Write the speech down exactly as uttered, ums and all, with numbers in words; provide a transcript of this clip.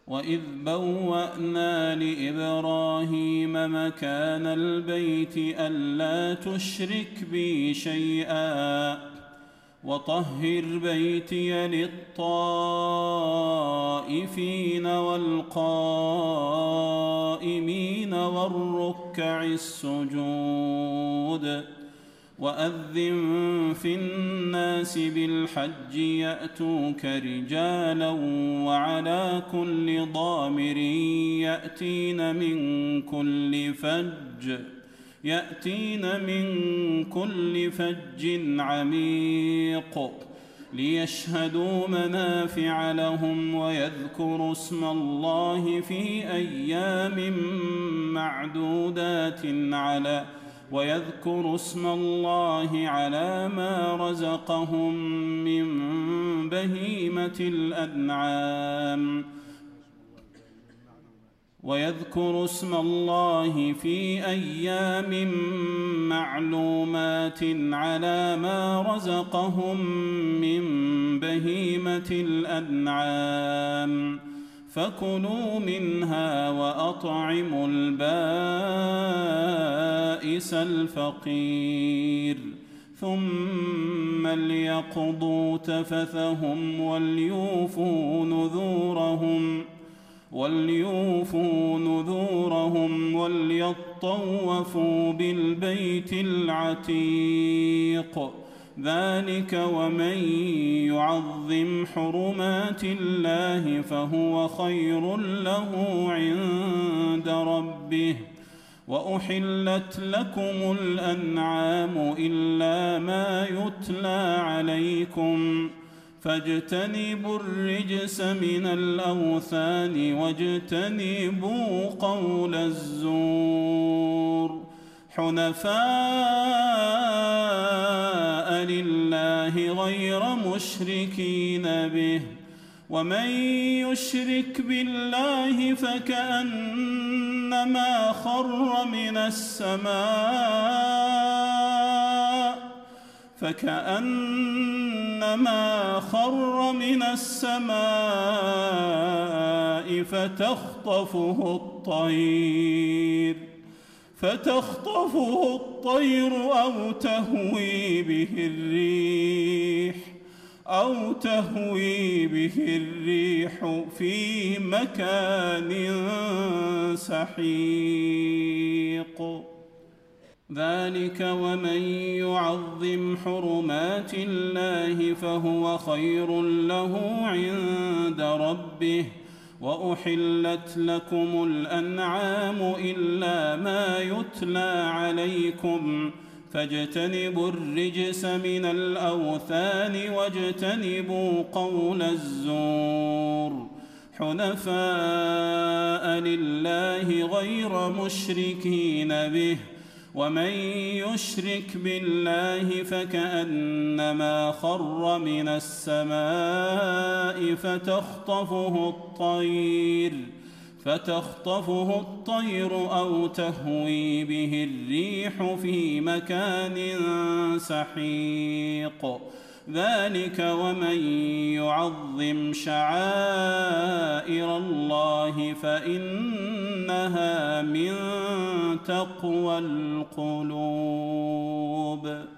وإذ بوأنا لإبراهيم مكان البيت ألا تشرك بي شيئا وطهر بيتي للطائفين والقائمين والركع السجود وأذن في الناس بالحج يأتوك رجالا وعلى كل ضامر يأتين من كل فج يأتين من كل فج عميق ليشهدوا منافع لهم ويذكروا اسم الله في أيام معدودات على ويذكروا اسم الله على ما رزقهم من بهيمة الأنعام ويذكروا اسم الله في أيام معلومات على ما رزقهم من بهيمة الأنعام فكلوا منها وأطعموا البائس الفقير ثم ليقضوا تفثهم وليوفوا نذورهم وليوفوا نذورهم وليطوفوا بالبيت العتيق ذلك ومن يعظم حرمات الله فهو خير له عند ربه وأحلت لكم الأنعام إلا ما يتلى عليكم فاجتنبوا الرجس من الأوثان واجتنبوا قول الزور حنفاء لله غير مشركين به ومن يشرك بالله فكأنما خر من السماء فكأنما خر من السماء فتخطفه الطير فتخطفه الطير أو تهوي به الريح أو تهوي به الريح في مكان سحيق ذلك ومن يعظم حرمات الله فهو خير له عند ربه وأحلت لكم الأنعام إلا ما يتلى عليكم فاجتنبوا الرجس من الأوثان واجتنبوا قول الزور حنفاء لله غير مشركين به ومن يشرك بالله فكأنما خر من السماء فتخطفه الطير فتخطفه الطير أو تهوي به الريح في مكان سحيق ذلك ومن يعظم شعائر الله فإنها من تقوى القلوب.